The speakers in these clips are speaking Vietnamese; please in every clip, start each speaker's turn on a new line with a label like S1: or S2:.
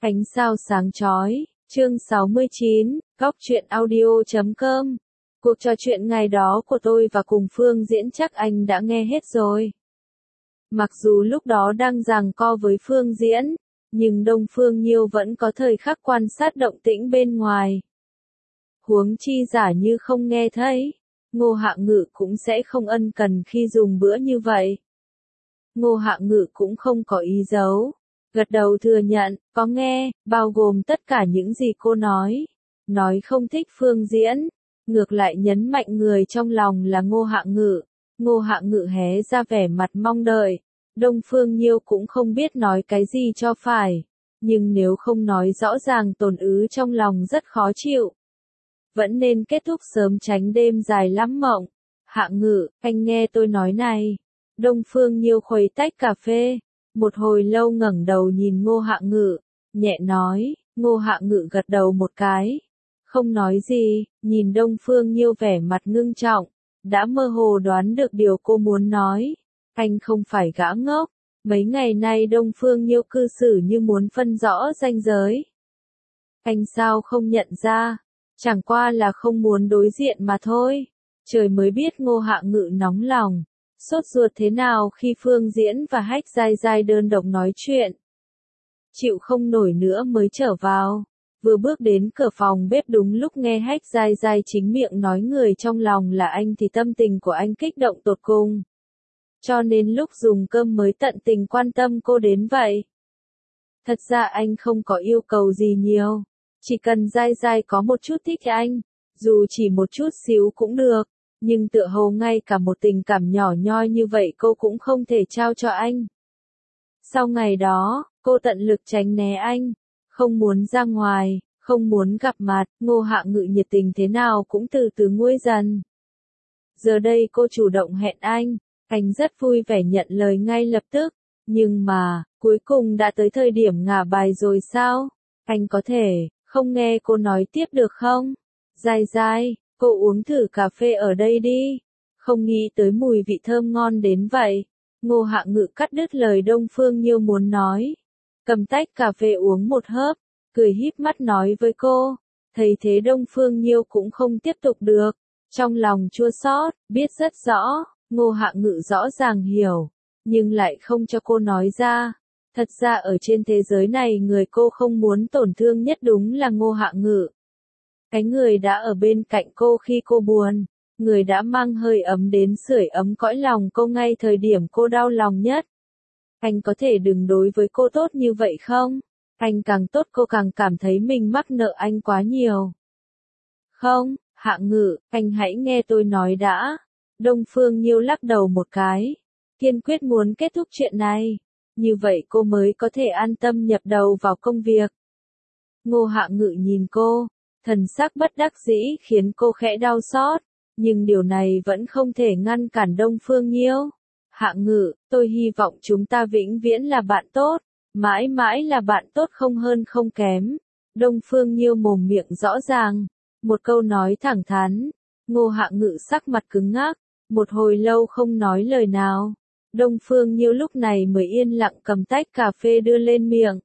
S1: Ánh sao sáng chói, chương 69, Góc truyện audio.com. Cuộc trò chuyện ngày đó của tôi và cùng Phương Diễn chắc anh đã nghe hết rồi. Mặc dù lúc đó đang giằng co với Phương Diễn, nhưng Đông Phương Nhiêu vẫn có thời khắc quan sát động tĩnh bên ngoài. Huống chi giả như không nghe thấy, Ngô Hạng Ngự cũng sẽ không ân cần khi dùng bữa như vậy. Ngô Hạng Ngự cũng không có ý giấu. Gật đầu thừa nhận, có nghe, bao gồm tất cả những gì cô nói. Nói không thích Phương Diễn, ngược lại nhấn mạnh người trong lòng là Ngô Hạng Ngự. Ngô Hạng Ngự hé ra vẻ mặt mong đợi. Đông Phương Nhiêu cũng không biết nói cái gì cho phải. Nhưng nếu không nói rõ ràng tồn ứ trong lòng rất khó chịu. Vẫn nên kết thúc sớm tránh đêm dài lắm mộng. Hạng Ngự, anh nghe tôi nói này. Đông Phương Nhiêu khuấy tách cà phê. Một hồi lâu ngẩng đầu nhìn Ngô Hạng Ngự, nhẹ nói. Ngô Hạng Ngự gật đầu một cái. Không nói gì, nhìn Đông Phương Nhiêu vẻ mặt ngưng trọng. Đã mơ hồ đoán được điều cô muốn nói. Anh không phải gã ngốc. Mấy ngày nay Đông Phương Nhiêu cư xử như muốn phân rõ ranh giới. Anh sao không nhận ra? Chẳng qua là không muốn đối diện mà thôi. Trời mới biết Ngô Hạng Ngự nóng lòng. Sốt ruột thế nào khi Phương Diễn và Hách Giai Giai đơn độc nói chuyện. Chịu không nổi nữa mới trở vào. Vừa bước đến cửa phòng bếp đúng lúc nghe Hách Giai Giai chính miệng nói người trong lòng là anh thì tâm tình của anh kích động tột cùng. Cho nên lúc dùng cơm mới tận tình quan tâm cô đến vậy. Thật ra anh không có yêu cầu gì nhiều. Chỉ cần Giai Giai có một chút thích anh. Dù chỉ một chút xíu cũng được. Nhưng tựa hồ ngay cả một tình cảm nhỏ nhoi như vậy cô cũng không thể trao cho anh. Sau ngày đó, cô tận lực tránh né anh. Không muốn ra ngoài, không muốn gặp mặt, Ngô Hạng Ngự nhiệt tình thế nào cũng từ từ nguôi dần. Giờ đây cô chủ động hẹn anh rất vui vẻ nhận lời ngay lập tức. Nhưng mà, cuối cùng đã tới thời điểm ngả bài rồi sao? Anh có thể, không nghe cô nói tiếp được không? Giai Giai. Cô uống thử cà phê ở đây đi. Không nghĩ tới mùi vị thơm ngon đến vậy. Ngô Hạng Ngự cắt đứt lời Đông Phương Nhiêu muốn nói. Cầm tách cà phê uống một hớp, cười híp mắt nói với cô. Thấy thế Đông Phương Nhiêu cũng không tiếp tục được. Trong lòng chua xót, biết rất rõ, Ngô Hạng Ngự rõ ràng hiểu, nhưng lại không cho cô nói ra. Thật ra ở trên thế giới này người cô không muốn tổn thương nhất đúng là Ngô Hạng Ngự. Cái người đã ở bên cạnh cô khi cô buồn, người đã mang hơi ấm đến sưởi ấm cõi lòng cô ngay thời điểm cô đau lòng nhất. Anh có thể đừng đối với cô tốt như vậy không? Anh càng tốt cô càng cảm thấy mình mắc nợ anh quá nhiều. Không, Hạng Ngự, anh hãy nghe tôi nói đã. Đông Phương Nhiêu lắc đầu một cái, kiên quyết muốn kết thúc chuyện này. Như vậy cô mới có thể an tâm nhập đầu vào công việc. Ngô Hạng Ngự nhìn cô. Thần sắc bất đắc dĩ khiến cô khẽ đau xót, nhưng điều này vẫn không thể ngăn cản Đông Phương Nhiêu. Hạng Ngự, tôi hy vọng chúng ta vĩnh viễn là bạn tốt, mãi mãi là bạn tốt không hơn không kém. Đông Phương Nhiêu mồm miệng rõ ràng, một câu nói thẳng thắn. Ngô Hạng Ngự sắc mặt cứng ngắc, một hồi lâu không nói lời nào. Đông Phương Nhiêu lúc này mới yên lặng cầm tách cà phê đưa lên miệng.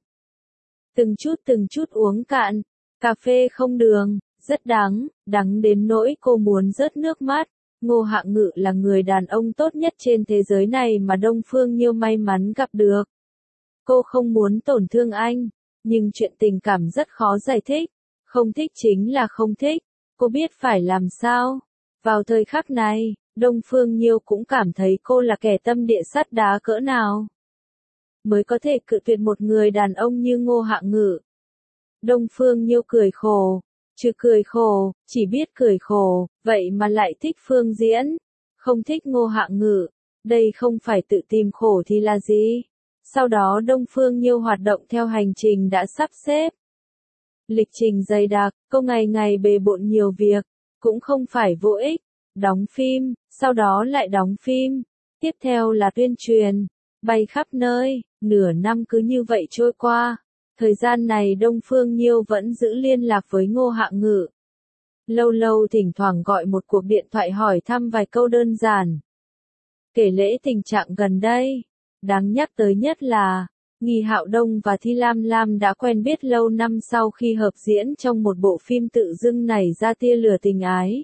S1: Từng chút uống cạn. Cà phê không đường, rất đắng, đắng đến nỗi cô muốn rớt nước mắt. Ngô Hạng Ngự là người đàn ông tốt nhất trên thế giới này mà Đông Phương Nhiêu may mắn gặp được. Cô không muốn tổn thương anh, nhưng chuyện tình cảm rất khó giải thích. Không thích chính là không thích, cô biết phải làm sao. Vào thời khắc này, Đông Phương Nhiêu cũng cảm thấy cô là kẻ tâm địa sắt đá cỡ nào mới có thể cự tuyệt một người đàn ông như Ngô Hạng Ngự. Đông Phương Nhiêu cười khổ, cười khổ, chỉ biết cười khổ, vậy mà lại thích Phương Diễn, không thích Ngô Hạng Ngự, đây không phải tự tìm khổ thì là gì? Sau đó Đông Phương Nhiêu hoạt động theo hành trình đã sắp xếp. Lịch trình dày đặc, cô ngày ngày bề bộn nhiều việc, cũng không phải vô ích, đóng phim, sau đó lại đóng phim, tiếp theo là tuyên truyền, bay khắp nơi, nửa năm cứ như vậy trôi qua. Thời gian này Đông Phương Nhiêu vẫn giữ liên lạc với Ngô Hạng Ngự. Lâu lâu thỉnh thoảng gọi một cuộc điện thoại hỏi thăm vài câu đơn giản. Kể lễ tình trạng gần đây, đáng nhắc tới nhất là, Nghi Hạo Đông và Thi Lam Lam đã quen biết lâu năm sau khi hợp diễn trong một bộ phim tự dưng nảy ra tia lửa tình ái.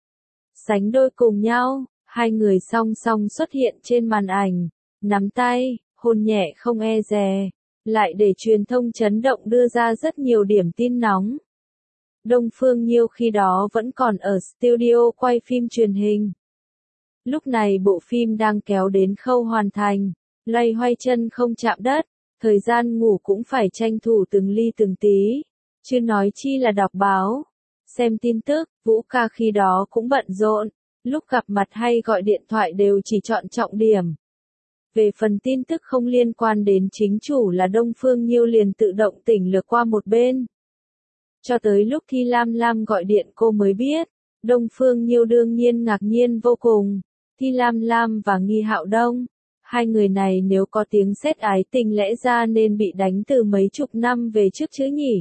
S1: Sánh đôi cùng nhau, hai người song song xuất hiện trên màn ảnh, nắm tay, hôn nhẹ không e dè, lại để truyền thông chấn động đưa ra rất nhiều điểm tin nóng. Đông Phương Nhiêu khi đó vẫn còn ở studio quay phim truyền hình. Lúc này bộ phim đang kéo đến khâu hoàn thành, loay hoay chân không chạm đất, thời gian ngủ cũng phải tranh thủ từng ly từng tí, chứ nói chi là đọc báo, xem tin tức. Vũ ca khi đó cũng bận rộn, lúc gặp mặt hay gọi điện thoại đều chỉ chọn trọng điểm. Về phần tin tức không liên quan đến chính chủ là Đông Phương Nhiêu liền tự động tỉnh lược qua một bên. Cho tới lúc Thi Lam Lam gọi điện cô mới biết, Đông Phương Nhiêu đương nhiên ngạc nhiên vô cùng. Thi Lam Lam và Nghi Hạo Đông, hai người này nếu có tiếng sét ái tình lẽ ra nên bị đánh từ mấy chục năm về trước chứ nhỉ?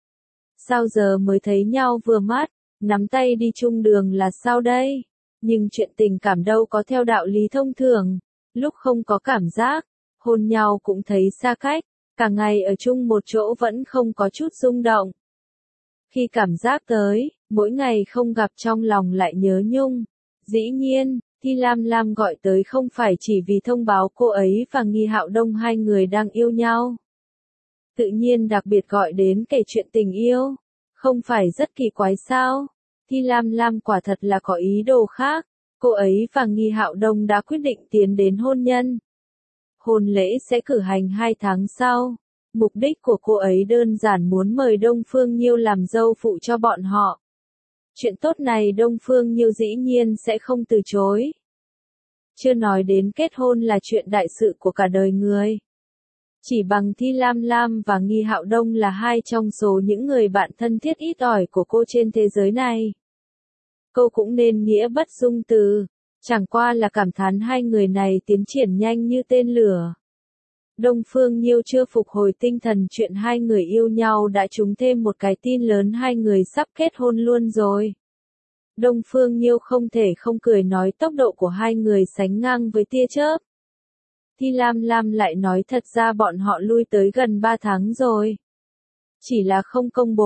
S1: Sao giờ mới thấy nhau vừa mắt, nắm tay đi chung đường là sao đây? Nhưng chuyện tình cảm đâu có theo đạo lý thông thường, lúc không có cảm giác, hôn nhau cũng thấy xa cách, cả ngày ở chung một chỗ vẫn không có chút rung động. Khi cảm giác tới, mỗi ngày không gặp trong lòng lại nhớ nhung. Dĩ nhiên, Thi Lam Lam gọi tới không phải chỉ vì thông báo cô ấy và Nghi Hạo Đông hai người đang yêu nhau. Tự nhiên đặc biệt gọi đến kể chuyện tình yêu, không phải rất kỳ quái sao? Thi Lam Lam quả thật là có ý đồ khác, cô ấy và Nghi Hạo Đông đã quyết định tiến đến hôn nhân. Hôn lễ sẽ cử hành 2 tháng sau. Mục đích của cô ấy đơn giản muốn mời Đông Phương Nhiêu làm dâu phụ cho bọn họ. Chuyện tốt này Đông Phương Nhiêu dĩ nhiên sẽ không từ chối. Chưa nói đến kết hôn là chuyện đại sự của cả đời người. Chỉ bằng Thi Lam Lam và Nghi Hạo Đông là hai trong số những người bạn thân thiết ít ỏi của cô trên thế giới này. Cô cũng nên nghĩa bất dung từ, chẳng qua là cảm thán hai người này tiến triển nhanh như tên lửa. Đông Phương Nhiêu chưa phục hồi tinh thần chuyện hai người yêu nhau đã trúng thêm một cái tin lớn hai người sắp kết hôn luôn rồi. Đông Phương Nhiêu không thể không cười nói tốc độ của hai người sánh ngang với tia chớp. Thi Lam Lam lại nói thật ra bọn họ lui tới gần 3 tháng rồi. Chỉ là không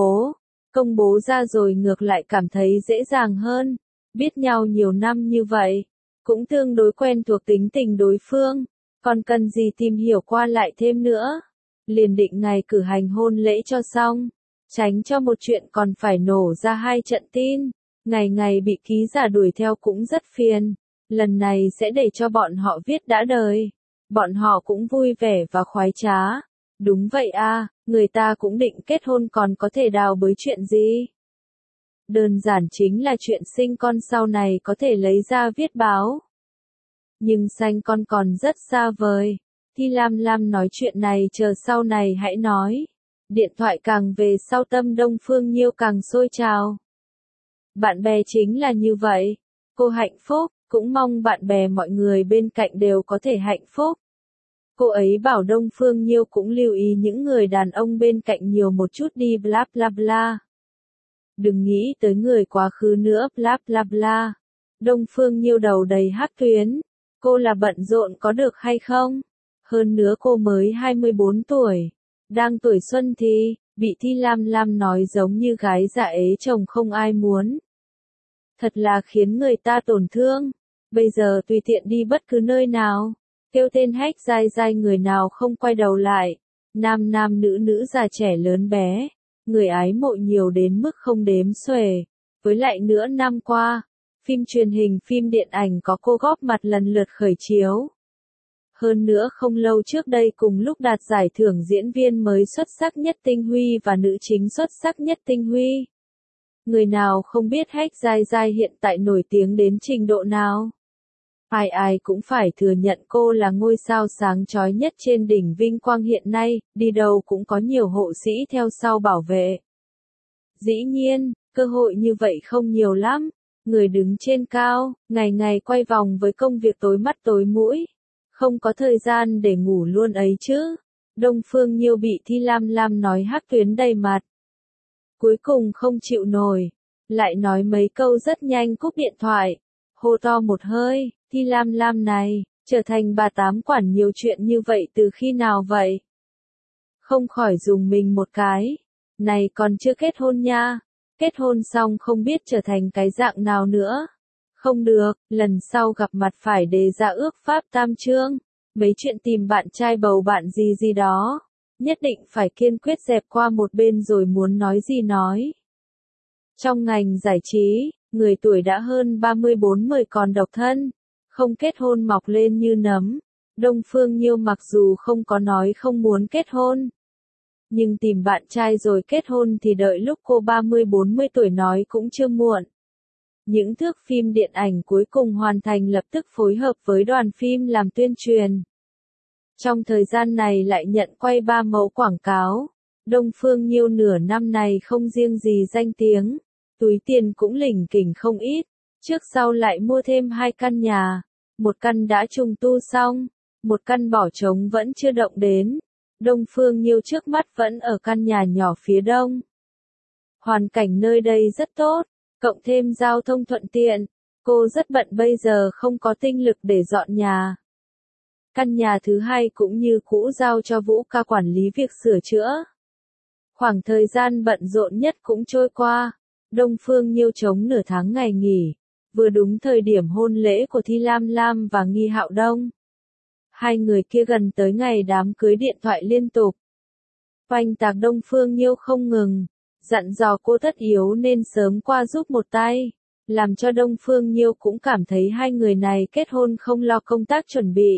S1: công bố ra rồi ngược lại cảm thấy dễ dàng hơn. Biết nhau nhiều năm như vậy, cũng tương đối quen thuộc tính tình đối phương. Còn cần gì tìm hiểu qua lại thêm nữa. Liền định ngày cử hành hôn lễ cho xong. Tránh cho một chuyện còn phải nổ ra 2 trận tin. Ngày ngày bị ký giả đuổi theo cũng rất phiền. Lần này sẽ để cho bọn họ viết đã đời. Bọn họ cũng vui vẻ và khoái trá. Đúng vậy à, người ta cũng định kết hôn còn có thể đào bới chuyện gì. Đơn giản chính là chuyện sinh con sau này có thể lấy ra viết báo. Nhưng sanh con còn rất xa vời. Thi Lam Lam nói chuyện này chờ sau này hãy nói. Điện thoại càng về sau tâm Đông Phương Nhiêu càng sôi trào. Bạn bè chính là như vậy. Cô hạnh phúc, cũng mong bạn bè mọi người bên cạnh đều có thể hạnh phúc. Cô ấy bảo Đông Phương Nhiêu cũng lưu ý những người đàn ông bên cạnh nhiều một chút đi bla bla bla. Đừng nghĩ tới người quá khứ nữa bla bla bla. Đông Phương Nhiêu đầu đầy hắc tuyến. Cô là bận rộn có được hay không? Hơn nữa cô mới 24 tuổi. Đang tuổi xuân thì, bị Thi Lam Lam nói giống như gái già ế chồng không ai muốn. Thật là khiến người ta tổn thương. Bây giờ tùy tiện đi bất cứ nơi nào. Kêu tên hách dai dai người nào không quay đầu lại. Nam nam nữ nữ già trẻ lớn bé. Người ái mộ nhiều đến mức không đếm xuể. Với lại nữa năm qua, phim truyền hình phim điện ảnh có cô góp mặt lần lượt khởi chiếu. Hơn nữa không lâu trước đây cùng lúc đạt giải thưởng diễn viên mới xuất sắc nhất tinh huy và nữ chính xuất sắc nhất tinh huy. Người nào không biết hách dai dai hiện tại nổi tiếng đến trình độ nào. Ai ai cũng phải thừa nhận cô là ngôi sao sáng chói nhất trên đỉnh vinh quang hiện nay, đi đâu cũng có nhiều hộ sĩ theo sau bảo vệ. Dĩ nhiên, cơ hội như vậy không nhiều lắm. Người đứng trên cao, ngày ngày quay vòng với công việc tối mắt tối mũi. Không có thời gian để ngủ luôn ấy chứ. Đông Phương Nhiêu bị Thi Lam Lam nói hắc tuyến đầy mặt. Cuối cùng không chịu nổi. Lại nói mấy câu rất nhanh cúp điện thoại. Hô to một hơi, Thi Lam Lam này, trở thành bà tám quản nhiều chuyện như vậy từ khi nào vậy? không khỏi dùng mình một cái. Này còn chưa kết hôn nha, kết hôn xong không biết trở thành cái dạng nào nữa. Không được, lần sau gặp mặt phải đề ra ước pháp tam chương, mấy chuyện tìm bạn trai bầu bạn gì gì đó, nhất định phải kiên quyết dẹp qua một bên rồi muốn nói gì nói. Trong ngành giải trí, người tuổi đã hơn 30-40 còn độc thân, không kết hôn mọc lên như nấm. Đông Phương Nhiêu mặc dù không có nói không muốn kết hôn, nhưng tìm bạn trai rồi kết hôn thì đợi lúc cô 30-40 tuổi nói cũng chưa muộn. Những thước phim điện ảnh cuối cùng hoàn thành lập tức phối hợp với đoàn phim làm tuyên truyền. Trong thời gian này lại nhận quay 3 mẫu quảng cáo. Đông Phương Nhiêu nửa năm này không riêng gì danh tiếng, túi tiền cũng lỉnh kỉnh không ít. Trước sau lại mua thêm 2 căn nhà, một căn đã trùng tu xong, một căn bỏ trống vẫn chưa động đến. Đông Phương Nhiêu trước mắt vẫn ở căn nhà nhỏ phía đông. Hoàn cảnh nơi đây rất tốt, cộng thêm giao thông thuận tiện, cô rất bận bây giờ không có tinh lực để dọn nhà. Căn nhà thứ hai cũng như cũ giao cho Vũ ca quản lý việc sửa chữa. Khoảng thời gian bận rộn nhất cũng trôi qua, Đông Phương Nhiêu trống nửa tháng ngày nghỉ, vừa đúng thời điểm hôn lễ của Thi Lam Lam và Nghi Hạo Đông. Hai người kia gần tới ngày đám cưới điện thoại liên tục. Oanh tạc Đông Phương Nhiêu không ngừng, dặn dò cô tất yếu nên sớm qua giúp một tay, làm cho Đông Phương Nhiêu cũng cảm thấy hai người này kết hôn không lo công tác chuẩn bị.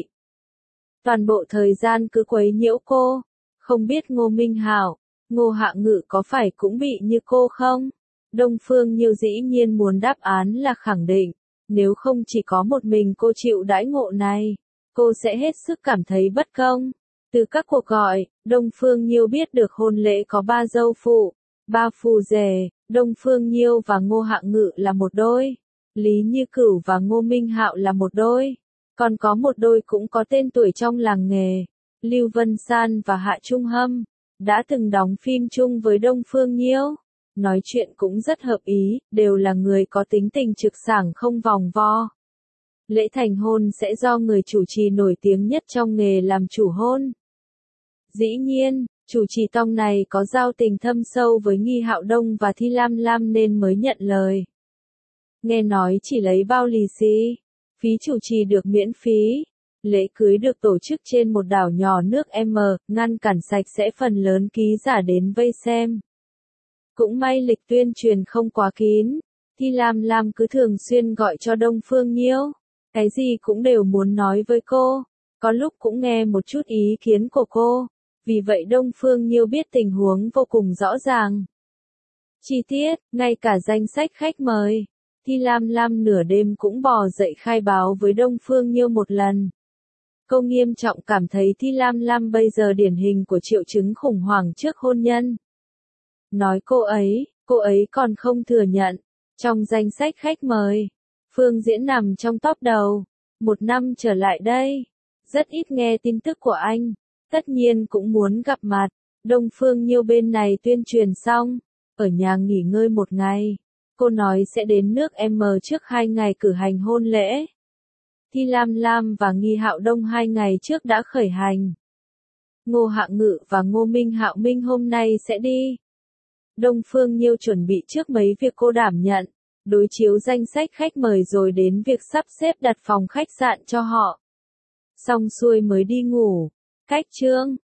S1: Toàn bộ thời gian cứ quấy nhiễu cô, không biết Ngô Minh Hạo, Ngô Hạ Ngự có phải cũng bị như cô không? Đông Phương Nhiêu dĩ nhiên muốn đáp án là khẳng định, nếu không chỉ có một mình cô chịu đãi ngộ này, cô sẽ hết sức cảm thấy bất công. Từ các cuộc gọi, Đông Phương Nhiêu biết được hôn lễ có 3 dâu phụ, 3 phù rể, Đông Phương Nhiêu và Ngô Hạ Ngự là một đôi, Lý Như Cửu và Ngô Minh Hạo là một đôi, còn có một đôi cũng có tên tuổi trong làng nghề, Lưu Vân San và Hạ Trung Hâm, đã từng đóng phim chung với Đông Phương Nhiêu. Nói chuyện cũng rất hợp ý, đều là người có tính tình trực sảng không vòng vo. Lễ thành hôn sẽ do người chủ trì nổi tiếng nhất trong nghề làm chủ hôn. Dĩ nhiên, chủ trì tông này có giao tình thâm sâu với Nghi Hạo Đông và Thi Lam Lam nên mới nhận lời. Nghe nói chỉ lấy bao lì xì, phí chủ trì được miễn phí. Lễ cưới được tổ chức trên một đảo nhỏ nước M, ngăn cản sạch sẽ phần lớn ký giả đến vây xem. Cũng may lịch tuyên truyền không quá kín, Thi Lam Lam cứ thường xuyên gọi cho Đông Phương Nhiêu, cái gì cũng đều muốn nói với cô, có lúc cũng nghe một chút ý kiến của cô, vì vậy Đông Phương Nhiêu biết tình huống vô cùng rõ ràng. Chi tiết, ngay cả danh sách khách mời, Thi Lam Lam nửa đêm cũng bò dậy khai báo với Đông Phương Nhiêu một lần. Cô nghiêm trọng cảm thấy Thi Lam Lam bây giờ điển hình của triệu chứng khủng hoảng trước hôn nhân. Nói cô ấy còn không thừa nhận. Trong danh sách khách mời, Phương Diễn nằm trong top đầu. 1 năm trở lại đây, rất ít nghe tin tức của anh, tất nhiên cũng muốn gặp mặt. Đông Phương Nhiêu bên này tuyên truyền xong, ở nhà nghỉ ngơi một ngày. Cô nói sẽ đến nước M trước 2 ngày cử hành hôn lễ. Thi Lam Lam và Nghi Hạo Đông 2 ngày trước đã khởi hành. Ngô Hạ Ngự và Ngô Minh Hạo Minh hôm nay sẽ đi. Đông Phương Nhiêu chuẩn bị trước mấy việc cô đảm nhận, đối chiếu danh sách khách mời rồi đến việc sắp xếp đặt phòng khách sạn cho họ. Xong xuôi mới đi ngủ. Cách chương